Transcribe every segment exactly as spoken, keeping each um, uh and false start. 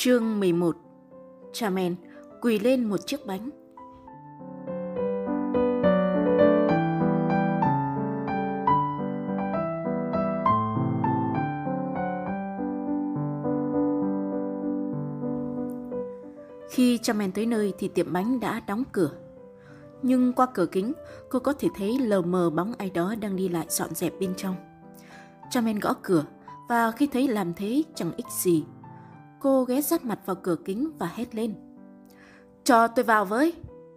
Chương mười một. Charmaine quỳ lên một chiếc bánh. Khi Charmaine tới nơi thì tiệm bánh đã đóng cửa. Nhưng qua cửa kính, cô có thể thấy lờ mờ bóng ai đó đang đi lại dọn dẹp bên trong. Charmaine gõ cửa và khi thấy làm thế chẳng ích gì, cô ghé sát mặt vào cửa kính và hét lên: "Cho tôi vào với!"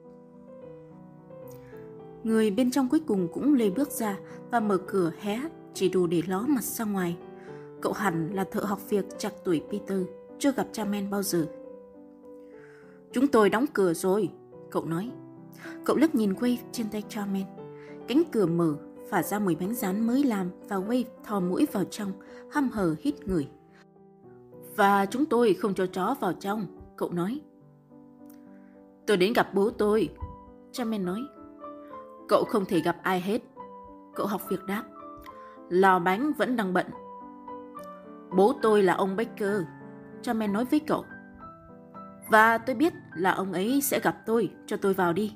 Người bên trong cuối cùng cũng lê bước ra và mở cửa hé chỉ đủ để ló mặt ra ngoài. Cậu hẳn là thợ học việc trạc tuổi Peter, chưa gặp Charmaine bao giờ. "Chúng tôi đóng cửa rồi," cậu nói. Cậu liếc nhìn Wave trên tay Charmaine. Cánh cửa mở, phả ra mùi bánh rán mới làm và Wave thò mũi vào trong, hăm hở hít ngửi. "Và chúng tôi không cho chó vào trong," cậu nói. "Tôi đến gặp bố tôi," Charmaine nói. "Cậu không thể gặp ai hết," cậu học việc đáp. "Lò bánh vẫn đang bận." "Bố tôi là ông Baker," Charmaine nói với cậu. "Và tôi biết là ông ấy sẽ gặp tôi, cho tôi vào đi."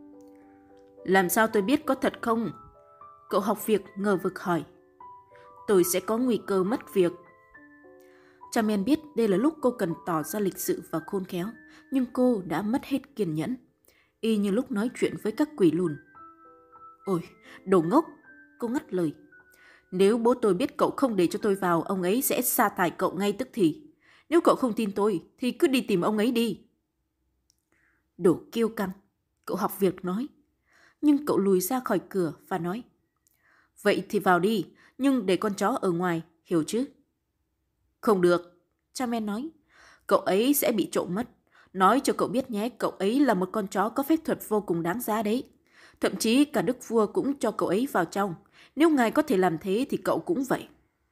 "Làm sao tôi biết có thật không?" Cậu học việc ngờ vực hỏi. "Tôi sẽ có nguy cơ mất việc." Charmaine biết đây là lúc cô cần tỏ ra lịch sự và khôn khéo, nhưng cô đã mất hết kiên nhẫn, y như lúc nói chuyện với các quỷ lùn. "Ôi, đồ ngốc!" cô ngắt lời. "Nếu bố tôi biết cậu không để cho tôi vào, ông ấy sẽ sa thải cậu ngay tức thì. Nếu cậu không tin tôi, thì cứ đi tìm ông ấy đi." "Đồ kiêu căng," cậu học việc nói. Nhưng cậu lùi ra khỏi cửa và nói: "Vậy thì vào đi, nhưng để con chó ở ngoài, hiểu chứ?" "Không được," Charmaine nói. "Cậu ấy sẽ bị trộm mất. Nói cho cậu biết nhé, cậu ấy là một con chó có phép thuật vô cùng đáng giá đấy. Thậm chí cả đức vua cũng cho cậu ấy vào trong. Nếu ngài có thể làm thế thì cậu cũng vậy."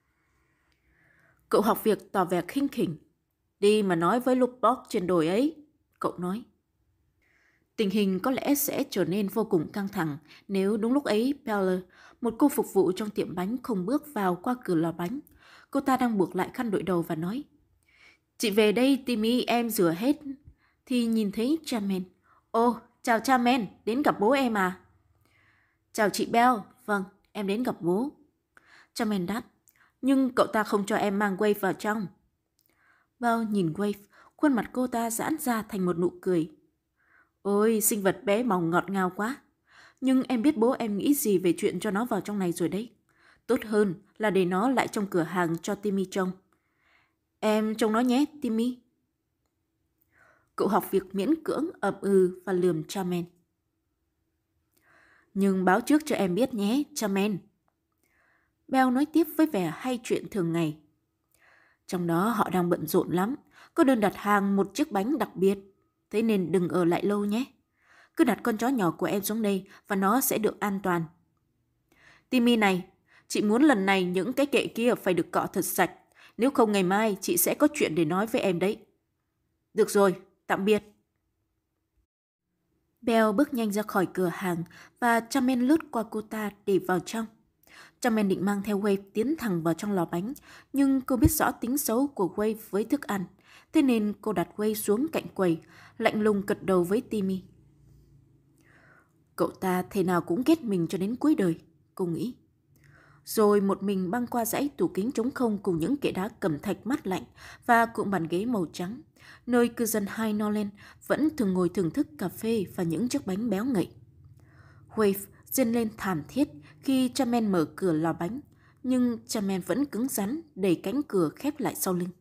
Cậu học việc tỏ vẻ khinh khỉnh. "Đi mà nói với Lupok trên đồi ấy," cậu nói. Tình hình có lẽ sẽ trở nên vô cùng căng thẳng nếu đúng lúc ấy Peller, một cô phục vụ trong tiệm bánh, không bước vào qua cửa lò bánh. Cô ta đang buộc lại khăn đội đầu và nói: "Chị về đây, Timmy, em rửa hết." Thì nhìn thấy Charmaine. "Ô, chào Charmaine, đến gặp bố em à?" "Chào chị Bell, vâng, em đến gặp bố." Charmaine đáp. "Nhưng cậu ta không cho em mang Wave vào trong." Bell nhìn Wave, khuôn mặt cô ta giãn ra thành một nụ cười. "Ôi, sinh vật bé mỏng ngọt ngào quá. Nhưng em biết bố em nghĩ gì về chuyện cho nó vào trong này rồi đấy. Tốt hơn là để nó lại trong cửa hàng cho Timmy trông. Em trông nó nhé, Timmy." Cậu học việc miễn cưỡng ậm ừ và lườm Charmaine. "Nhưng báo trước cho em biết nhé, Charmaine." Bell nói tiếp với vẻ hay chuyện thường ngày. "Trong đó họ đang bận rộn lắm, có đơn đặt hàng một chiếc bánh đặc biệt. Thế nên đừng ở lại lâu nhé. Cứ đặt con chó nhỏ của em xuống đây và nó sẽ được an toàn. Timmy này, chị muốn lần này những cái kệ kia phải được cọ thật sạch. Nếu không ngày mai chị sẽ có chuyện để nói với em đấy." "Được rồi, tạm biệt." Bell bước nhanh ra khỏi cửa hàng và Charmaine lướt qua cô ta để vào trong. Charmaine định mang theo Wave tiến thẳng vào trong lò bánh, nhưng cô biết rõ tính xấu của Wave với thức ăn. Thế nên cô đặt Wave xuống cạnh quầy, lạnh lùng gật đầu với Timmy. Cậu ta thế nào cũng ghét mình cho đến cuối đời, cô nghĩ. Rồi một mình băng qua dãy tủ kính trống không cùng những kệ đá cẩm thạch mát lạnh và cuộn bàn ghế màu trắng, nơi cư dân High Norland vẫn thường ngồi thưởng thức cà phê và những chiếc bánh béo ngậy. Wave rên lên thảm thiết khi Charmaine mở cửa lò bánh, nhưng Charmaine vẫn cứng rắn đẩy cánh cửa khép lại sau lưng.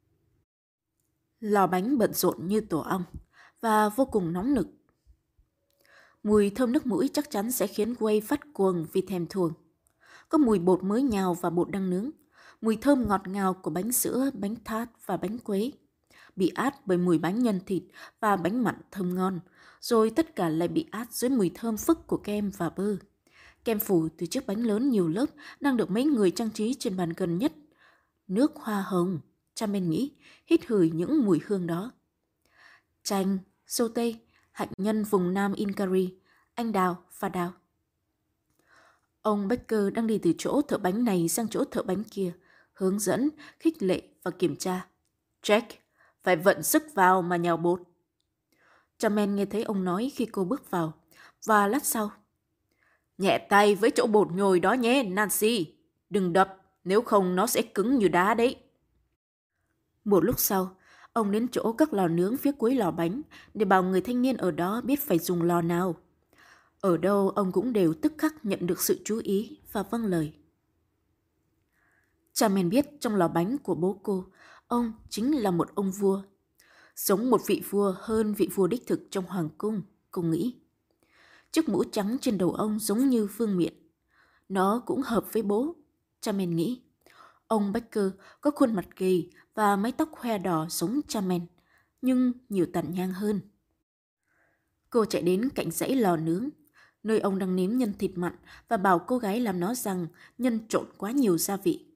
Lò bánh bận rộn như tổ ong và vô cùng nóng nực. Mùi thơm nước mũi chắc chắn sẽ khiến Wave phát cuồng vì thèm thuồng. Có mùi bột mới nhào và bột đang nướng, mùi thơm ngọt ngào của bánh sữa, bánh tart và bánh quế, bị át bởi mùi bánh nhân thịt và bánh mặn thơm ngon, rồi tất cả lại bị át dưới mùi thơm phức của kem và bơ. Kem phủ từ chiếc bánh lớn nhiều lớp đang được mấy người trang trí trên bàn gần nhất. Nước hoa hồng, Charmaine nghĩ, hít hửi những mùi hương đó. Chanh, sô tây, hạnh nhân vùng Nam Incari, anh đào và đào. Ông Baker đang đi từ chỗ thợ bánh này sang chỗ thợ bánh kia, hướng dẫn, khích lệ và kiểm tra. Jack, phải vận sức vào mà nhào bột. Charmaine nghe thấy ông nói khi cô bước vào, và lát sau. Nhẹ tay với chỗ bột nhồi đó nhé, Nancy. Đừng đập, nếu không nó sẽ cứng như đá đấy. Một lúc sau, ông đến chỗ các lò nướng phía cuối lò bánh để bảo người thanh niên ở đó biết phải dùng lò nào. Ở đâu ông cũng đều tức khắc nhận được sự chú ý và vâng lời. Charmaine biết trong lò bánh của bố cô, ông chính là một ông vua. Giống một vị vua hơn vị vua đích thực trong hoàng cung, cô nghĩ. Chiếc mũ trắng trên đầu ông giống như vương miện. Nó cũng hợp với bố, Charmaine nghĩ. Ông Baker có khuôn mặt gầy và mái tóc hoe đỏ giống Charmaine, nhưng nhiều tàn nhang hơn. Cô chạy đến cạnh dãy lò nướng, nơi ông đang nếm nhân thịt mặn và bảo cô gái làm nó rằng nhân trộn quá nhiều gia vị.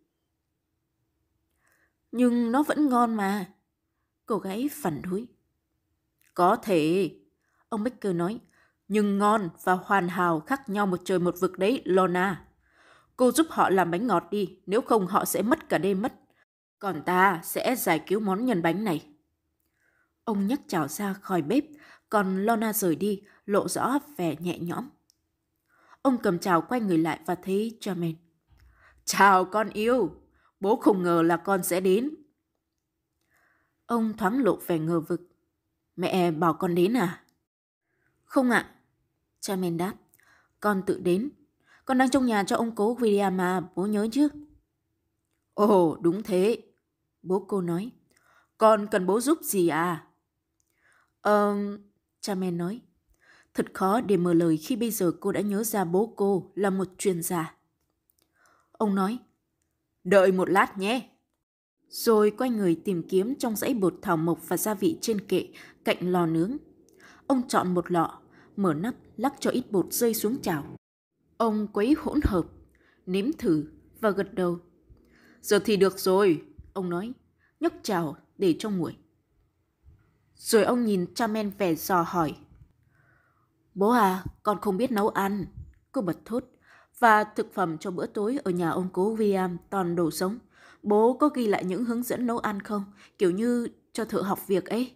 Nhưng nó vẫn ngon mà. Cô gái phản đối. Có thể, ông Baker nói, nhưng ngon và hoàn hảo khác nhau một trời một vực đấy, Lorna. Cô giúp họ làm bánh ngọt đi, nếu không họ sẽ mất cả đêm mất. Còn ta sẽ giải cứu món nhân bánh này. Ông nhấc chảo ra khỏi bếp, còn Lorna rời đi, lộ rõ vẻ nhẹ nhõm. Ông cầm chảo quay người lại và thấy Charmaine. Chào con yêu, bố không ngờ là con sẽ đến. Ông thoáng lộ vẻ ngờ vực. Mẹ bảo con đến à? Không ạ, Charmaine đáp. Con tự đến. Con đang trong nhà cho ông cố William mà, bố nhớ chứ? Ồ, đúng thế, bố cô nói. Con cần bố giúp gì à? Ờ, Charmaine nói. Thật khó để mở lời khi bây giờ cô đã nhớ ra bố cô là một chuyên gia. Ông nói, đợi một lát nhé. Rồi quay người tìm kiếm trong dãy bột thảo mộc và gia vị trên kệ cạnh lò nướng. Ông chọn một lọ, mở nắp lắc cho ít bột rơi xuống chảo. Ông quấy hỗn hợp, nếm thử và gật đầu. Giờ thì được rồi, ông nói, nhấc chảo để cho nguội. Rồi ông nhìn Charmaine vẻ dò hỏi. Bố à, con không biết nấu ăn, cô bật thốt. Và thực phẩm cho bữa tối ở nhà ông cố William toàn đồ sống. Bố có ghi lại những hướng dẫn nấu ăn không? Kiểu như cho thợ học việc ấy.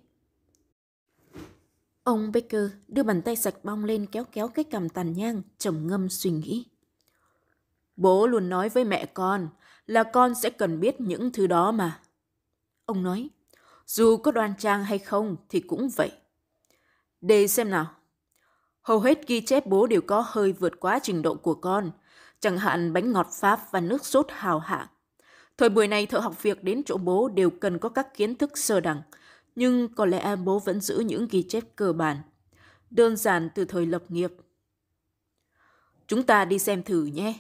Ông Baker đưa bàn tay sạch bong lên kéo kéo cái cằm tàn nhang, trầm ngâm suy nghĩ. Bố luôn nói với mẹ con là con sẽ cần biết những thứ đó mà. Ông nói, dù có đoan trang hay không thì cũng vậy. Để xem nào. Hầu hết ghi chép bố đều có hơi vượt quá trình độ của con, chẳng hạn bánh ngọt Pháp và nước sốt hào hạng. Thời buổi này thợ học việc đến chỗ bố đều cần có các kiến thức sơ đẳng, nhưng có lẽ bố vẫn giữ những ghi chép cơ bản, đơn giản từ thời lập nghiệp. Chúng ta đi xem thử nhé.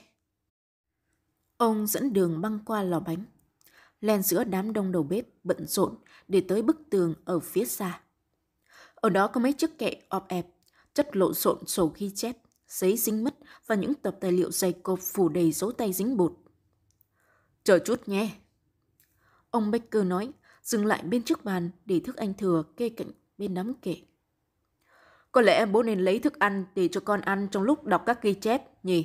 Ông dẫn đường băng qua lò bánh, len giữa đám đông đầu bếp bận rộn để tới bức tường ở phía xa. Ở đó có mấy chiếc kệ ọp ẹp, chất lộn xộn sổ ghi chép, giấy dính mất và những tập tài liệu dày cộp phủ đầy dấu tay dính bột. Chờ chút nhé. Ông Baker nói, dừng lại bên trước bàn để thức anh thừa kê cạnh bên đám kệ. Có lẽ bố nên lấy thức ăn để cho con ăn trong lúc đọc các ghi chép, nhỉ?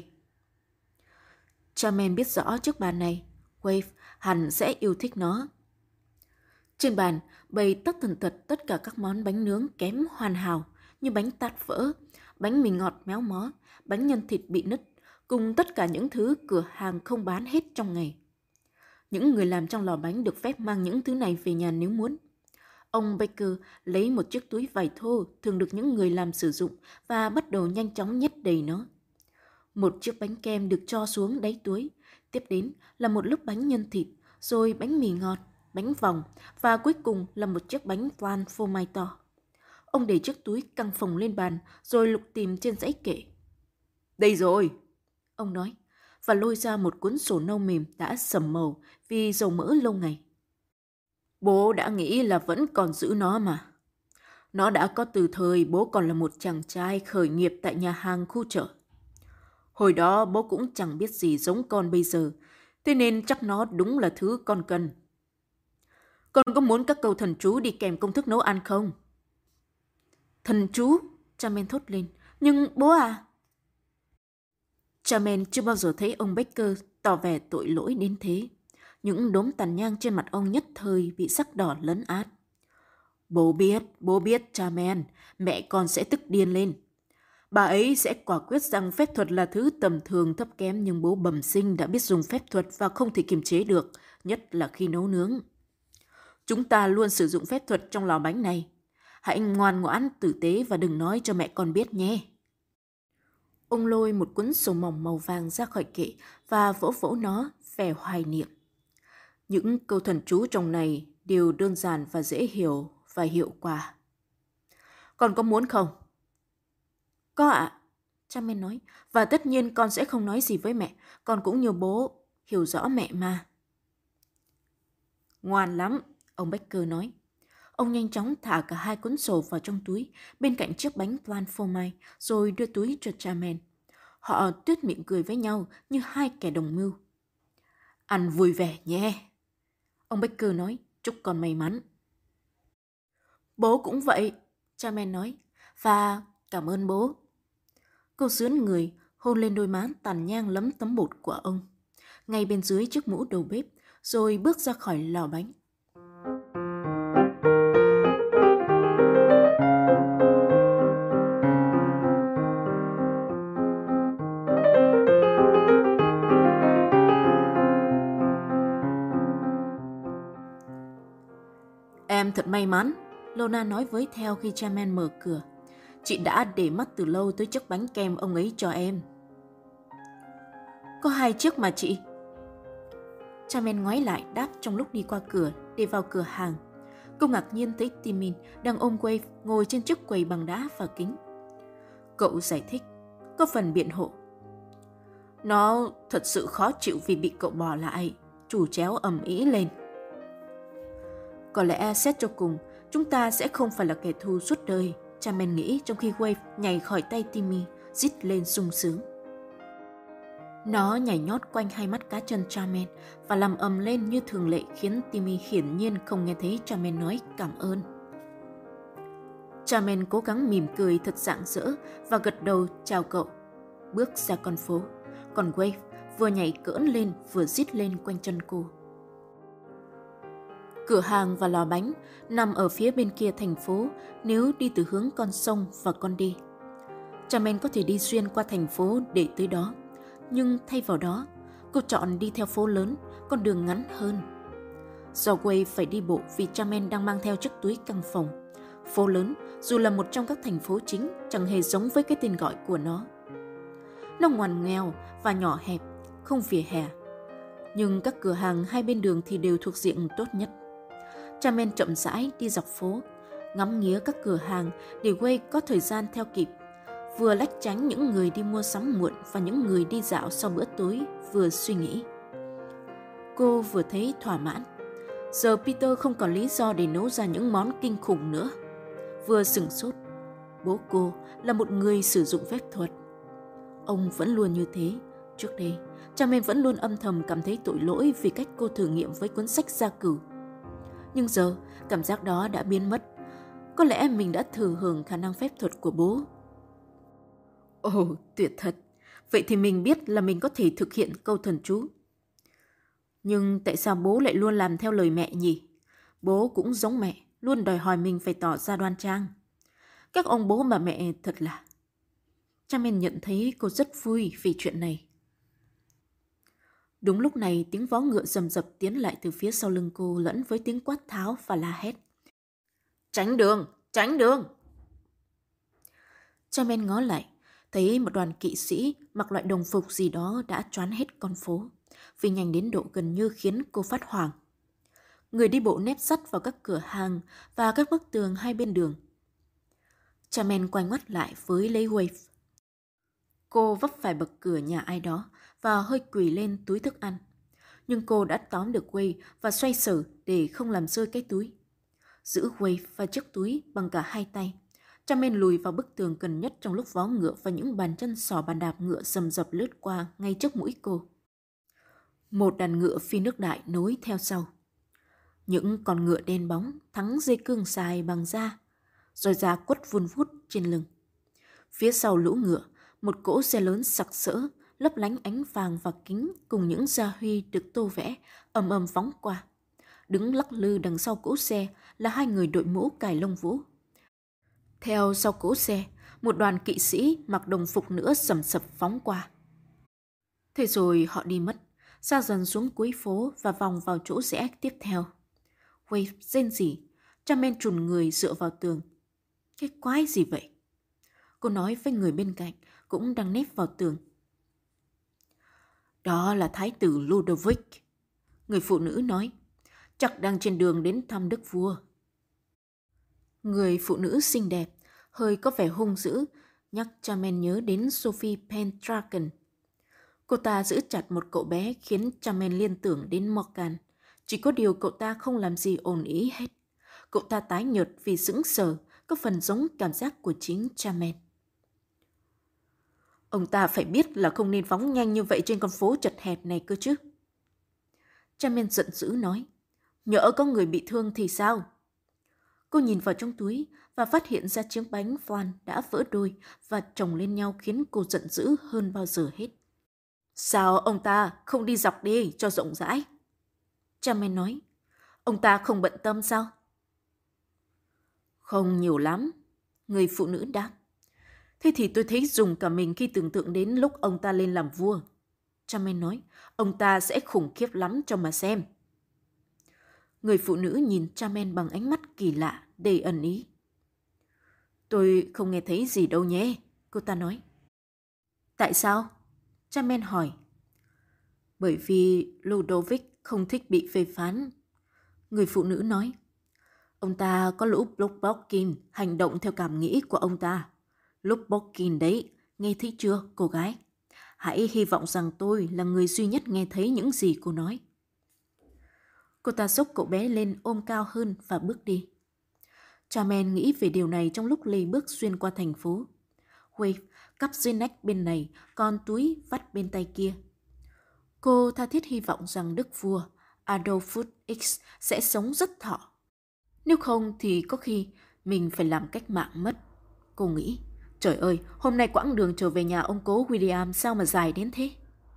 Charmaine biết rõ chiếc bàn này, Wave hẳn sẽ yêu thích nó. Trên bàn bày tất tần tật tất cả các món bánh nướng kém hoàn hảo như bánh tart vỡ, bánh mì ngọt méo mó, bánh nhân thịt bị nứt, cùng tất cả những thứ cửa hàng không bán hết trong ngày. Những người làm trong lò bánh được phép mang những thứ này về nhà nếu muốn. Ông Baker lấy một chiếc túi vải thô thường được những người làm sử dụng và bắt đầu nhanh chóng nhét đầy nó. Một chiếc bánh kem được cho xuống đáy túi, tiếp đến là một lớp bánh nhân thịt, rồi bánh mì ngọt, bánh vòng và cuối cùng là một chiếc bánh flan phô mai to. Ông để chiếc túi căng phồng lên bàn rồi lục tìm trên dãy kệ. Đây rồi, ông nói, và lôi ra một cuốn sổ nâu mềm đã sẫm màu vì dầu mỡ lâu ngày. Bố đã nghĩ là vẫn còn giữ nó mà. Nó đã có từ thời bố còn là một chàng trai khởi nghiệp tại nhà hàng khu chợ. Hồi đó bố cũng chẳng biết gì giống con bây giờ, thế nên chắc nó đúng là thứ con cần. Con có muốn các câu thần chú đi kèm công thức nấu ăn không? Thần chú? Charmaine thốt lên. Nhưng bố à... Charmaine chưa bao giờ thấy ông Baker tỏ vẻ tội lỗi đến thế. Những đốm tàn nhang trên mặt ông nhất thời bị sắc đỏ lấn át. Bố biết, bố biết, Charmaine, mẹ con sẽ tức điên lên. Bà ấy sẽ quả quyết rằng phép thuật là thứ tầm thường thấp kém, nhưng bố bẩm sinh đã biết dùng phép thuật và không thể kiềm chế được, nhất là khi nấu nướng. Chúng ta luôn sử dụng phép thuật trong lò bánh này. Hãy ngoan ngoãn, tử tế và đừng nói cho mẹ con biết nhé. Ông lôi một cuốn sổ mỏng màu vàng ra khỏi kệ và vỗ vỗ nó, vẻ hoài niệm. Những câu thần chú trong này đều đơn giản và dễ hiểu và hiệu quả. Con có muốn không? Có ạ, à, Charmaine nói. Và tất nhiên con sẽ không nói gì với mẹ. Con cũng như bố, hiểu rõ mẹ mà. Ngoan lắm, ông Baker nói. Ông nhanh chóng thả cả hai cuốn sổ vào trong túi, bên cạnh chiếc bánh flan phô mai, rồi đưa túi cho Charmaine. Họ tuyết miệng cười với nhau như hai kẻ đồng mưu. Ăn vui vẻ nhé. Ông Baker nói, chúc con may mắn. Bố cũng vậy, Charmaine nói. Và cảm ơn bố. Cô sướn người, hôn lên đôi má tàn nhang lấm tấm bột của ông, ngay bên dưới chiếc mũ đầu bếp, rồi bước ra khỏi lò bánh. Em thật may mắn, Lona nói với Theo khi Charmaine mở cửa. Chị đã để mắt từ lâu tới chiếc bánh kem ông ấy cho em. Có hai chiếc mà chị. Charmaine ngoái lại đáp trong lúc đi qua cửa để vào cửa hàng. Cô ngạc nhiên thấy Timmy đang ôm Wave ngồi trên chiếc quầy bằng đá và kính. Cậu giải thích, có phần biện hộ. Nó thật sự khó chịu vì bị cậu bỏ lại, chủ chéo ầm ĩ lên. Có lẽ xét cho cùng, chúng ta sẽ không phải là kẻ thù suốt đời, Charmaine nghĩ trong khi Wave nhảy khỏi tay Timmy, rít lên sung sướng. Nó nhảy nhót quanh hai mắt cá chân Charmaine và làm ầm lên như thường lệ, khiến Timmy hiển nhiên không nghe thấy Charmaine nói cảm ơn. Charmaine cố gắng mỉm cười thật rạng rỡ và gật đầu chào cậu, bước ra con phố, còn Wave vừa nhảy cỡn lên vừa rít lên quanh chân cô. Cửa hàng và lò bánh nằm ở phía bên kia thành phố nếu đi từ hướng con sông và con đê. Charmaine có thể đi xuyên qua thành phố để tới đó, nhưng thay vào đó, cô chọn đi theo phố lớn, con đường ngắn hơn. Do Wave phải đi bộ vì Charmaine đang mang theo chiếc túi căng phòng, phố lớn, dù là một trong các thành phố chính, chẳng hề giống với cái tên gọi của nó. Nó ngoằn nghèo và nhỏ hẹp, không vỉa hè. Nhưng các cửa hàng hai bên đường thì đều thuộc diện tốt nhất. Charmaine chậm rãi đi dọc phố, ngắm nghía các cửa hàng để Wave có thời gian theo kịp, vừa lách tránh những người đi mua sắm muộn và những người đi dạo sau bữa tối, vừa suy nghĩ. Cô vừa thấy thỏa mãn. Giờ Peter không còn lý do để nấu ra những món kinh khủng nữa. Vừa sửng sốt. Bố cô là một người sử dụng phép thuật. Ông vẫn luôn như thế. Trước đây, Charmaine vẫn luôn âm thầm cảm thấy tội lỗi vì cách cô thử nghiệm với cuốn sách gia cửu. Nhưng giờ, cảm giác đó đã biến mất. Có lẽ mình đã thừa hưởng khả năng phép thuật của bố. Ồ, tuyệt thật. Vậy thì mình biết là mình có thể thực hiện câu thần chú. Nhưng tại sao bố lại luôn làm theo lời mẹ nhỉ? Bố cũng giống mẹ, luôn đòi hỏi mình phải tỏ ra đoan trang. Các ông bố bà mẹ thật là... Charmaine nhận thấy cô rất vui vì chuyện này. Đúng lúc này, tiếng vó ngựa rầm rập tiến lại từ phía sau lưng cô lẫn với tiếng quát tháo và la hét. Tránh đường, tránh đường! Charmaine ngó lại, thấy một đoàn kỵ sĩ mặc loại đồng phục gì đó đã choán hết con phố, vì nhanh đến độ gần như khiến cô phát hoảng. Người đi bộ nép sát vào các cửa hàng và các bức tường hai bên đường. Charmaine quay ngoắt lại với lấy Wave. Cô vấp phải bậc cửa nhà ai đó và hơi quỳ lên túi thức ăn. Nhưng cô đã tóm được Wave và xoay sở để không làm rơi cái túi. Giữ Wave và chiếc túi bằng cả hai tay, Charmaine lùi vào bức tường gần nhất trong lúc vó ngựa và những bàn chân sò bàn đạp ngựa rầm rập lướt qua ngay trước mũi cô. Một đàn ngựa phi nước đại nối theo sau. Những con ngựa đen bóng thắng dây cương dài bằng da, rồi da quất vun vút trên lưng. Phía sau lũ ngựa, một cỗ xe lớn sặc sỡ, lấp lánh ánh vàng và kính cùng những gia huy được tô vẽ ầm ầm phóng qua. Đứng lắc lư đằng sau cỗ xe là hai người đội mũ cài lông vũ. Theo sau cỗ xe, một đoàn kỵ sĩ mặc đồng phục nữa sầm sập phóng qua. Thế rồi họ đi mất, xa dần xuống cuối phố và vòng vào chỗ rẽ tiếp theo. Wave rên rỉ, Charmaine trùn người dựa vào tường. Cái quái gì vậy? Cô nói với người bên cạnh, cũng đang nép vào tường. Đó là Thái tử Ludovic. Người phụ nữ nói, chắc đang trên đường đến thăm đức vua. Người phụ nữ xinh đẹp, hơi có vẻ hung dữ, nhắc Charmaine nhớ đến Sophie Pendragon. Cô ta giữ chặt một cậu bé khiến Charmaine liên tưởng đến Morgan. Chỉ có điều cậu ta không làm gì ổn ý hết. Cậu ta tái nhợt vì sững sờ, có phần giống cảm giác của chính Charmaine. Ông ta phải biết là không nên phóng nhanh như vậy trên con phố chật hẹp này cơ chứ. Charmaine giận dữ nói, nhỡ có người bị thương thì sao? Cô nhìn vào trong túi và phát hiện ra chiếc bánh flan đã vỡ đôi và chồng lên nhau khiến cô giận dữ hơn bao giờ hết. Sao ông ta không đi dọc đi cho rộng rãi? Charmaine nói, ông ta không bận tâm sao? Không nhiều lắm, người phụ nữ đáp. Thế thì tôi thấy dùng cả mình khi tưởng tượng đến lúc ông ta lên làm vua. Charmaine nói, ông ta sẽ khủng khiếp lắm cho mà xem. Người phụ nữ nhìn Charmaine bằng ánh mắt kỳ lạ, đầy ẩn ý. Tôi không nghe thấy gì đâu nhé, cô ta nói. Tại sao? Charmaine hỏi. Bởi vì Ludovic không thích bị phê phán. Người phụ nữ nói. Ông ta có lũ Blockbotkin hành động theo cảm nghĩ của ông ta. Blockbotkin đấy, nghe thấy chưa cô gái? Hãy hy vọng rằng tôi là người duy nhất nghe thấy những gì cô nói. Cô ta xốc cậu bé lên ôm cao hơn và bước đi. Charmaine nghĩ về điều này trong lúc lê bước xuyên qua thành phố. Wave cắp dưới nách bên này, còn túi vắt bên tay kia. Cô tha thiết hy vọng rằng đức vua Adolphus X sẽ sống rất thọ. Nếu không thì có khi mình phải làm cách mạng mất. Cô nghĩ, trời ơi, hôm nay quãng đường trở về nhà ông cố William sao mà dài đến thế?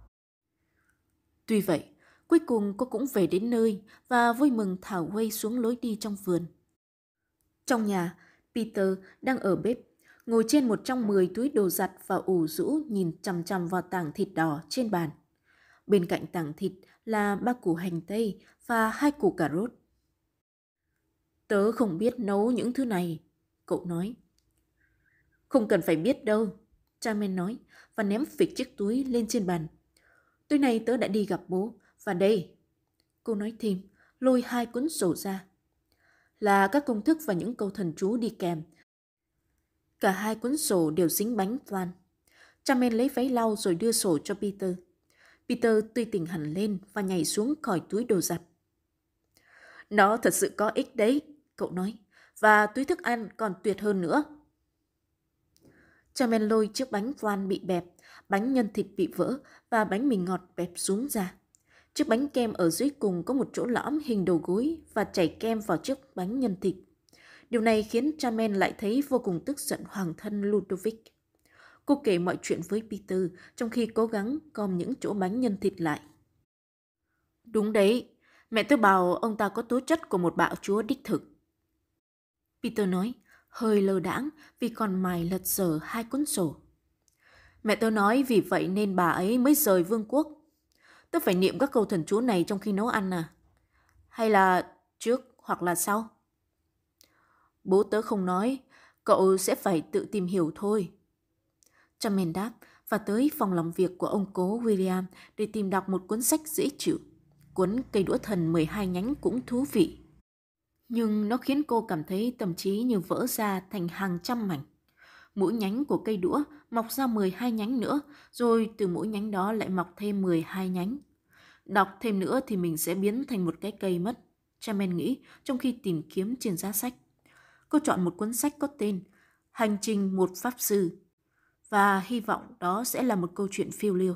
Tuy vậy, cuối cùng cô cũng về đến nơi và vui mừng thả Wave xuống lối đi trong vườn. Trong nhà, Peter đang ở bếp, ngồi trên một trong mười túi đồ giặt và ủ rũ nhìn chằm chằm vào tảng thịt đỏ trên bàn. Bên cạnh tảng thịt là ba củ hành tây và hai củ cà rốt. Tớ không biết nấu những thứ này, cậu nói. Không cần phải biết đâu, Charmaine nói và ném phịch chiếc túi lên trên bàn. Tối nay tớ đã đi gặp bố, và đây, cô nói thêm, lôi hai cuốn sổ ra. Là các công thức và những câu thần chú đi kèm. Cả hai cuốn sổ đều dính bánh flan. Charmaine lấy váy lau rồi đưa sổ cho Peter. Peter tươi tỉnh hẳn lên và nhảy xuống khỏi túi đồ giặt. Nó thật sự có ích đấy, cậu nói, và túi thức ăn còn tuyệt hơn nữa. Charmaine lôi chiếc bánh flan bị bẹp, bánh nhân thịt bị vỡ và bánh mì ngọt bẹp xuống ra. Chiếc bánh kem ở dưới cùng có một chỗ lõm hình đầu gối và chảy kem vào chiếc bánh nhân thịt. Điều này khiến Charmaine lại thấy vô cùng tức giận hoàng thân Ludovic. Cô kể mọi chuyện với Peter trong khi cố gắng gom những chỗ bánh nhân thịt lại. Đúng đấy, mẹ tôi bảo ông ta có tố chất của một bạo chúa đích thực. Peter nói, hơi lơ đãng vì còn mải lật dở hai cuốn sổ. Mẹ tôi nói vì vậy nên bà ấy mới rời vương quốc. Tôi phải niệm các câu thần chú này trong khi nấu ăn à? Hay là trước hoặc là sau? Bố tớ không nói, cậu sẽ phải tự tìm hiểu thôi. Charmaine đáp và tới phòng làm việc của ông cố William để tìm đọc một cuốn sách dễ chịu. Cuốn Cây đũa thần mười hai nhánh cũng thú vị. Nhưng nó khiến cô cảm thấy tâm trí như vỡ ra thành hàng trăm mảnh. Mỗi nhánh của cây đũa mọc ra mười hai nhánh nữa, rồi từ mỗi nhánh đó lại mọc thêm mười hai nhánh. Đọc thêm nữa thì mình sẽ biến thành một cái cây mất, Charmaine nghĩ trong khi tìm kiếm trên giá sách. Cô chọn một cuốn sách có tên Hành trình một pháp sư và hy vọng đó sẽ là một câu chuyện phiêu lưu.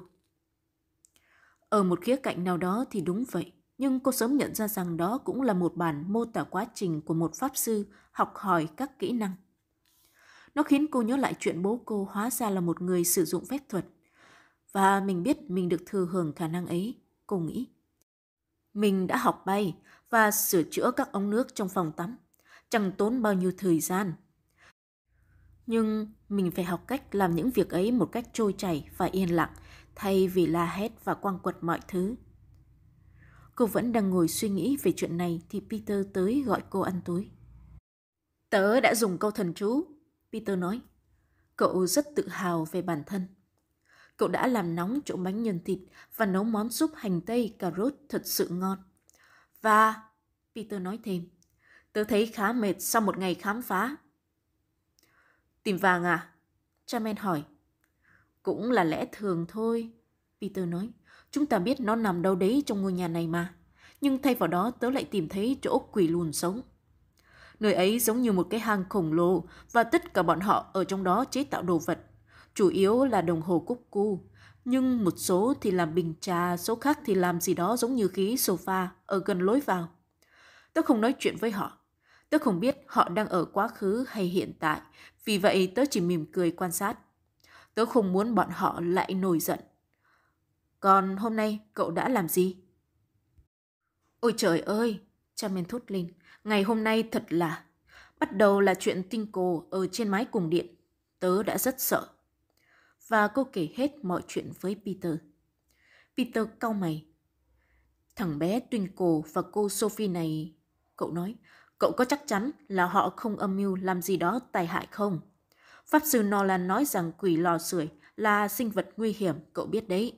Ở một khía cạnh nào đó thì đúng vậy, nhưng cô sớm nhận ra rằng đó cũng là một bản mô tả quá trình của một pháp sư học hỏi các kỹ năng. Nó khiến cô nhớ lại chuyện bố cô hóa ra là một người sử dụng phép thuật. Và mình biết mình được thừa hưởng khả năng ấy, cô nghĩ. Mình đã học bay và sửa chữa các ống nước trong phòng tắm. Chẳng tốn bao nhiêu thời gian. Nhưng mình phải học cách làm những việc ấy một cách trôi chảy và yên lặng, thay vì la hét và quăng quật mọi thứ. Cô vẫn đang ngồi suy nghĩ về chuyện này thì Peter tới gọi cô ăn tối. Tớ đã dùng câu thần chú, Peter nói. Cậu rất tự hào về bản thân. Cậu đã làm nóng chỗ bánh nhân thịt và nấu món súp hành tây cà rốt thật sự ngon. Và, Peter nói thêm, tớ thấy khá mệt sau một ngày khám phá. Tìm vàng à? Charmaine hỏi. Cũng là lẽ thường thôi, Peter nói. Chúng ta biết nó nằm đâu đấy trong ngôi nhà này mà. Nhưng thay vào đó tớ lại tìm thấy chỗ quỷ lùn sống. Nơi ấy giống như một cái hang khổng lồ và tất cả bọn họ ở trong đó chế tạo đồ vật. Chủ yếu là đồng hồ cúc cu. Nhưng một số thì làm bình trà, số khác thì làm gì đó giống như ghế sofa ở gần lối vào. Tớ không nói chuyện với họ. Tớ không biết họ đang ở quá khứ hay hiện tại, vì vậy tớ chỉ mỉm cười quan sát. Tớ không muốn bọn họ lại nổi giận. Còn hôm nay cậu đã làm gì? Ôi trời ơi, Charmaine thốt lên. Ngày hôm nay thật là... Bắt đầu là chuyện tinh cổ ở trên mái cung điện. Tớ đã rất sợ. Và cô kể hết mọi chuyện với Peter. Peter cau mày. Thằng bé Twinkle và cô Sophie này... Cậu nói, cậu có chắc chắn là họ không âm mưu làm gì đó tai hại không? Pháp sư Nolan nói rằng quỷ lò sưởi là sinh vật nguy hiểm, cậu biết đấy.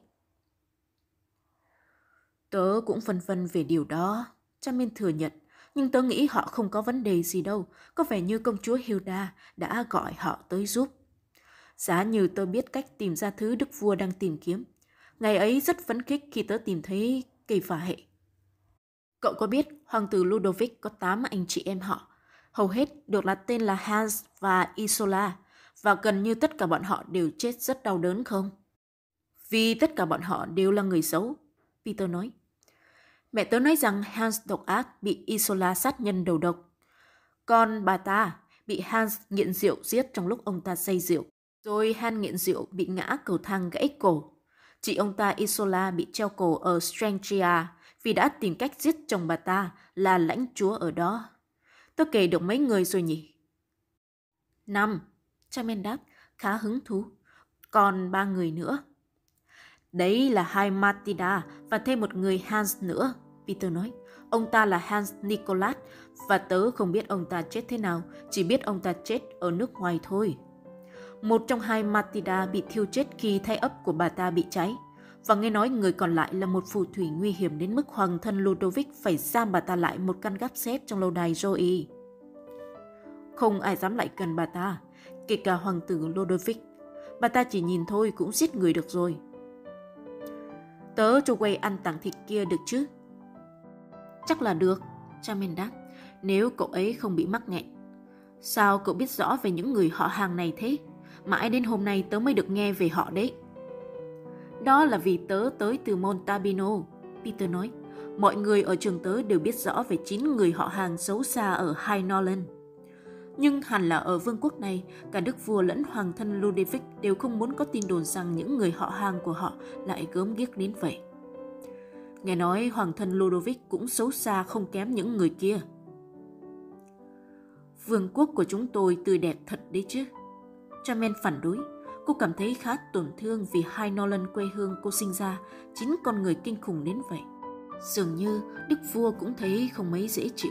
Tớ cũng phân vân về điều đó, Charmaine thừa nhận. Nhưng tớ nghĩ họ không có vấn đề gì đâu, có vẻ như công chúa Hilda đã gọi họ tới giúp. Giá như tớ biết cách tìm ra thứ đức vua đang tìm kiếm. Ngày ấy rất phấn khích khi tớ tìm thấy cây phả hệ. Cậu có biết hoàng tử Ludovic có tám anh chị em họ, hầu hết được đặt tên là Hans và Isola, và gần như tất cả bọn họ đều chết rất đau đớn không? Vì tất cả bọn họ đều là người xấu, Peter nói. Mẹ tớ nói rằng Hans độc ác bị Isola sát nhân đầu độc. Còn bà ta bị Hans nghiện rượu giết trong lúc ông ta say rượu. Rồi Hans nghiện rượu bị ngã cầu thang gãy cổ. Chị ông ta Isola bị treo cổ ở Strangria vì đã tìm cách giết chồng bà ta là lãnh chúa ở đó. Tớ kể được mấy người rồi nhỉ? Năm, Charmaine đáp, khá hứng thú. Còn ba người nữa. Đấy là hai Matilda và thêm một người Hans nữa, Peter nói. Ông ta là Hans Nicholas và tớ không biết ông ta chết thế nào, chỉ biết ông ta chết ở nước ngoài thôi. Một trong hai Matilda bị thiêu chết khi thay ấp của bà ta bị cháy, và nghe nói người còn lại là một phù thủy nguy hiểm đến mức hoàng thân Ludovic phải giam bà ta lại một căn gác xếp trong lâu đài Joey. Không ai dám lại gần bà ta, kể cả hoàng tử Ludovic. Bà ta chỉ nhìn thôi cũng giết người được rồi. Tớ cho quay ăn tảng thịt kia được chứ? Chắc là được, Charmaine đáp, nếu cậu ấy không bị mắc nghẹn. Sao cậu biết rõ về những người họ hàng này thế? Mãi đến hôm nay tớ mới được nghe về họ đấy. Đó là vì tớ tới từ Montalbino, Peter nói. Mọi người ở trường tớ đều biết rõ về chín người họ hàng xấu xa ở High Norland. Nhưng hẳn là ở vương quốc này, cả đức vua lẫn hoàng thân Ludovic đều không muốn có tin đồn rằng những người họ hàng của họ lại gớm ghiếc đến vậy. Nghe nói hoàng thân Ludovic cũng xấu xa không kém những người kia. Vương quốc của chúng tôi tươi đẹp thật đấy chứ. Charmaine phản đối. Cô cảm thấy khá tổn thương vì High Norland quê hương cô sinh ra chính con người kinh khủng đến vậy. Dường như đức vua cũng thấy không mấy dễ chịu.